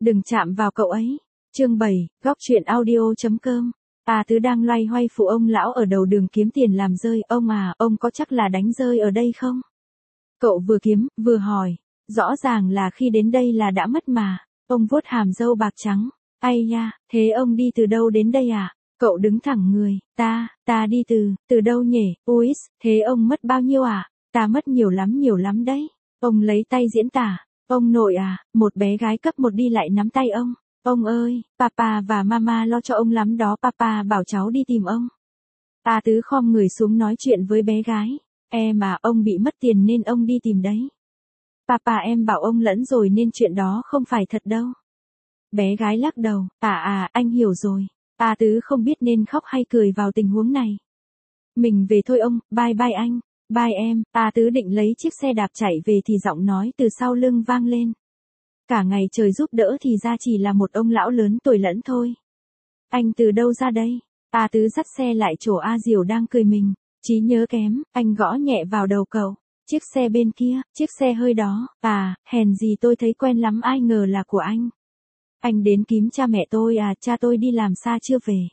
Đừng chạm vào cậu ấy. Chương 7, góc chuyện audio.com. Tứ đang loay hoay phụ ông lão ở đầu đường kiếm tiền làm rơi. Ông à, ông có chắc là đánh rơi ở đây không? Cậu vừa kiếm, vừa hỏi. Rõ ràng là khi đến đây là đã mất mà. Ông vuốt hàm râu bạc trắng. Ây da, thế ông đi từ đâu đến đây à? Cậu đứng thẳng người. Ta đi từ đâu nhỉ? Uis, thế ông mất bao nhiêu à? Ta mất nhiều lắm đấy. Ông lấy tay diễn tả. Ông nội à, một bé gái cấp 1 đi lại nắm tay ông. Ông ơi, papa và mama lo cho ông lắm đó, papa bảo cháu đi tìm ông. Tứ khom người xuống nói chuyện với bé gái. Em à, ông bị mất tiền nên ông đi tìm đấy. Papa em bảo ông lẫn rồi nên chuyện đó không phải thật đâu. Bé gái lắc đầu. Anh hiểu rồi. Tứ không biết nên khóc hay cười vào tình huống này. Mình về thôi ông, bye bye anh. Bye em. Tứ định lấy chiếc xe đạp chạy về thì giọng nói từ sau lưng vang lên. Cả ngày trời giúp đỡ thì ra chỉ là một ông lão lớn tuổi lẫn thôi. Anh từ đâu ra đây? Tứ dắt xe lại chỗ A Diểu đang cười mình. Trí nhớ kém, anh gõ nhẹ vào đầu cậu. Chiếc xe bên kia, chiếc xe hơi đó. Hèn gì tôi thấy quen lắm, ai ngờ là của anh. Anh đến kiếm cha mẹ tôi à? Cha tôi đi làm xa chưa về.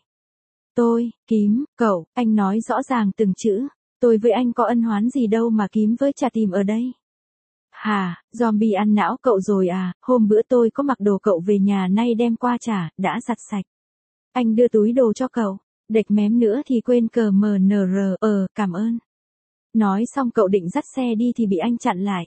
Kiếm, cậu, anh nói rõ ràng từng chữ. Tôi với anh có ân oán gì đâu mà kiếm với cha tìm ở đây. Hả, zombie ăn não cậu rồi à? Hôm bữa tôi có mặc đồ cậu về nhà nay đem qua trả, đã giặt sạch. Anh đưa túi đồ cho cậu. Đệch mém nữa thì quên cờ MNR. Cảm ơn. Nói xong cậu định dắt xe đi thì bị anh chặn lại.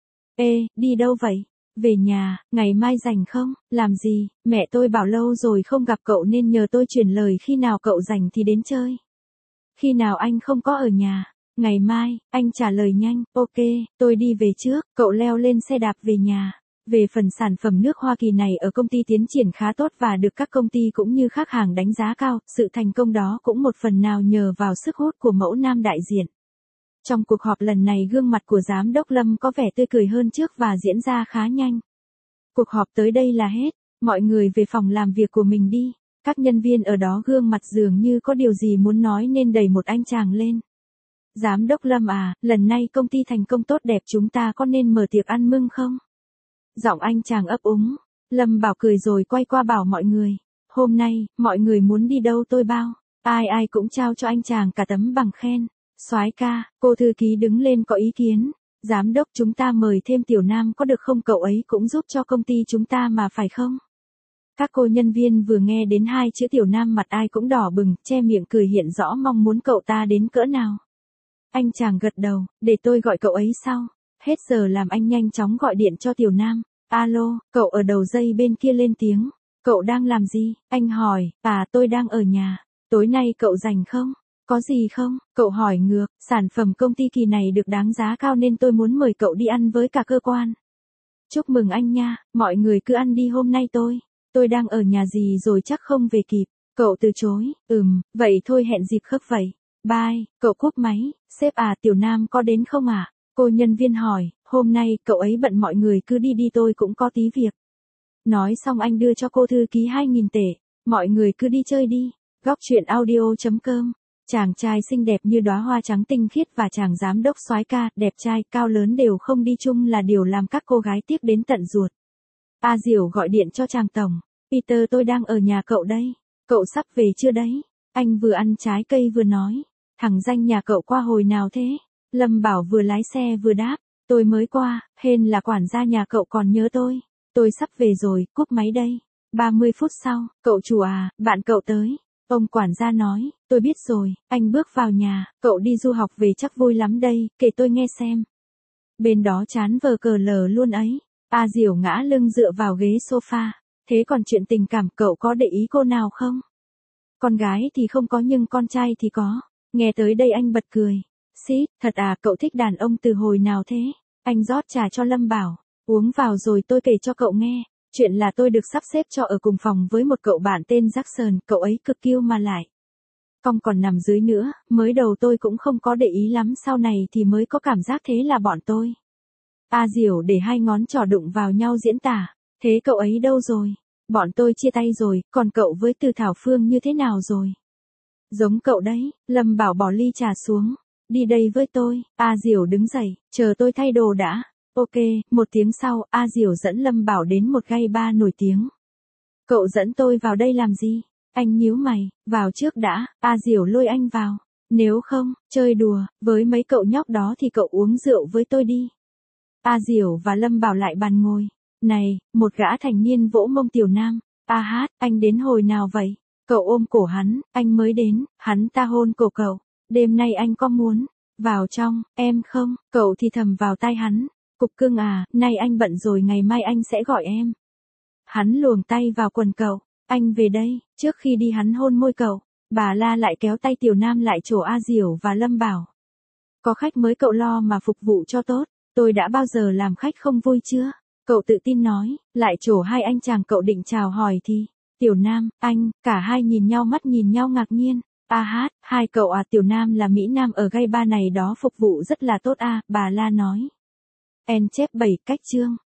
Ê, đi đâu vậy? Về nhà, ngày mai rảnh không? Làm gì? Mẹ tôi bảo lâu rồi không gặp cậu nên nhờ tôi truyền lời khi nào cậu rảnh thì đến chơi. Khi nào anh không có ở nhà? Ngày mai, anh trả lời nhanh. Ok, tôi đi về trước. Cậu leo lên xe đạp về nhà. Về phần sản phẩm nước Hoa Kỳ này ở công ty tiến triển khá tốt và được các công ty cũng như khách hàng đánh giá cao. Sự thành công đó cũng một phần nào nhờ vào sức hút của mẫu nam đại diện. Trong cuộc họp lần này gương mặt của giám đốc Lâm có vẻ tươi cười hơn trước và diễn ra khá nhanh. Cuộc họp tới đây là hết. Mọi người về phòng làm việc của mình đi. Các nhân viên ở đó gương mặt dường như có điều gì muốn nói nên đẩy một anh chàng lên. Giám đốc Lâm à, lần này công ty thành công tốt đẹp, chúng ta có nên mở tiệc ăn mừng không? Giọng anh chàng ấp úng. Lâm Bảo cười rồi quay qua bảo mọi người. Hôm nay, mọi người muốn đi đâu tôi bao. Ai cũng trao cho anh chàng cả tấm bằng khen. Soái ca, cô thư ký đứng lên có ý kiến. Giám đốc, chúng ta mời thêm Tiểu Nam có được không? Cậu ấy cũng giúp cho công ty chúng ta mà phải không? Các cô nhân viên vừa nghe đến hai chữ Tiểu Nam mặt ai cũng đỏ bừng, che miệng cười hiện rõ mong muốn cậu ta đến cỡ nào. Anh chàng gật đầu, để tôi gọi cậu ấy sau. Hết giờ làm anh nhanh chóng gọi điện cho Tiểu Nam. Alo, cậu ở đầu dây bên kia lên tiếng. Cậu đang làm gì? Anh hỏi. Tôi đang ở nhà. Tối nay cậu rảnh không? Có gì không? Cậu hỏi ngược. Sản phẩm công ty kỳ này được đáng giá cao nên tôi muốn mời cậu đi ăn với cả cơ quan. Chúc mừng anh nha, mọi người cứ ăn đi, hôm nay tôi đang ở nhà gì rồi chắc không về kịp. Cậu từ chối. Vậy thôi hẹn dịp khác vậy. Bye. Cậu cúp máy. Sếp à, Tiểu Nam có đến không à? Cô nhân viên hỏi. Hôm nay cậu ấy bận, mọi người cứ đi đi, tôi cũng có tí việc. Nói xong anh đưa cho cô thư ký 2.000 tệ. Mọi người cứ đi chơi đi. Góc chuyện audio.com. Chàng trai xinh đẹp như đóa hoa trắng tinh khiết và chàng giám đốc soái ca, đẹp trai, cao lớn đều không đi chung là điều làm các cô gái tiếc đến tận ruột. A Diểu gọi điện cho chàng tổng. Peter, tôi đang ở nhà cậu đây. Cậu sắp về chưa đấy? Anh vừa ăn trái cây vừa nói. Thằng danh nhà cậu qua hồi nào thế? Lâm Bảo vừa lái xe vừa đáp. Tôi mới qua, hên là quản gia nhà cậu còn nhớ tôi. Tôi sắp về rồi, cúp máy đây. 30 phút sau, cậu chủ à, bạn cậu tới. Ông quản gia nói, tôi biết rồi, anh bước vào nhà, cậu đi du học về chắc vui lắm đây, kể tôi nghe xem. Bên đó chán vờ cờ lờ luôn ấy. A Diểu ngã lưng dựa vào ghế sofa. Thế còn chuyện tình cảm cậu có để ý cô nào không? Con gái thì không có nhưng con trai thì có. Nghe tới đây anh bật cười. Xít, thật à, cậu thích đàn ông từ hồi nào thế? Anh rót trà cho Lâm Bảo. Uống vào rồi tôi kể cho cậu nghe. Chuyện là tôi được sắp xếp cho ở cùng phòng với một cậu bạn tên Jackson, cậu ấy cực kiêu mà lại. Cong còn nằm dưới nữa, mới đầu tôi cũng không có để ý lắm, sau này thì mới có cảm giác thế là bọn tôi. A Diểu để hai ngón trỏ đụng vào nhau diễn tả. Thế cậu ấy đâu rồi? Bọn tôi chia tay rồi, còn cậu với Từ Thảo Phương như thế nào rồi? Giống cậu đấy. Lâm Bảo bỏ ly trà xuống. Đi đây với tôi. A Diểu đứng dậy, chờ tôi thay đồ đã. Ok, một tiếng sau, A Diểu dẫn Lâm Bảo đến một gay bar nổi tiếng. Cậu dẫn tôi vào đây làm gì? Anh nhíu mày, vào trước đã, A Diểu lôi anh vào. Nếu không, chơi đùa, với mấy cậu nhóc đó thì cậu uống rượu với tôi đi. A Diểu và Lâm Bảo lại bàn ngồi. Này, một gã thành niên vỗ mông Tiểu Nam. A Hát, anh đến hồi nào vậy? Cậu ôm cổ hắn, anh mới đến, hắn ta hôn cổ cậu. Đêm nay anh có muốn vào trong, em không? Cậu thì thầm vào tai hắn. Cục cưng à, nay anh bận rồi, ngày mai anh sẽ gọi em. Hắn luồn tay vào quần cậu. Anh về đây, trước khi đi hắn hôn môi cậu. Bà La lại kéo tay Tiểu Nam lại chỗ A Diểu và Lâm Bảo. Có khách mới cậu lo mà phục vụ cho tốt. Tôi đã bao giờ làm khách không vui chưa? Cậu tự tin nói, lại chỗ hai anh chàng cậu định chào hỏi thì. Tiểu Nam, anh, cả hai nhìn nhau mắt nhìn nhau ngạc nhiên. A Hát, hai cậu à? Tiểu Nam là Mỹ Nam ở gay bar này đó, phục vụ rất là tốt à, bà La nói. En chép 7 cách chương.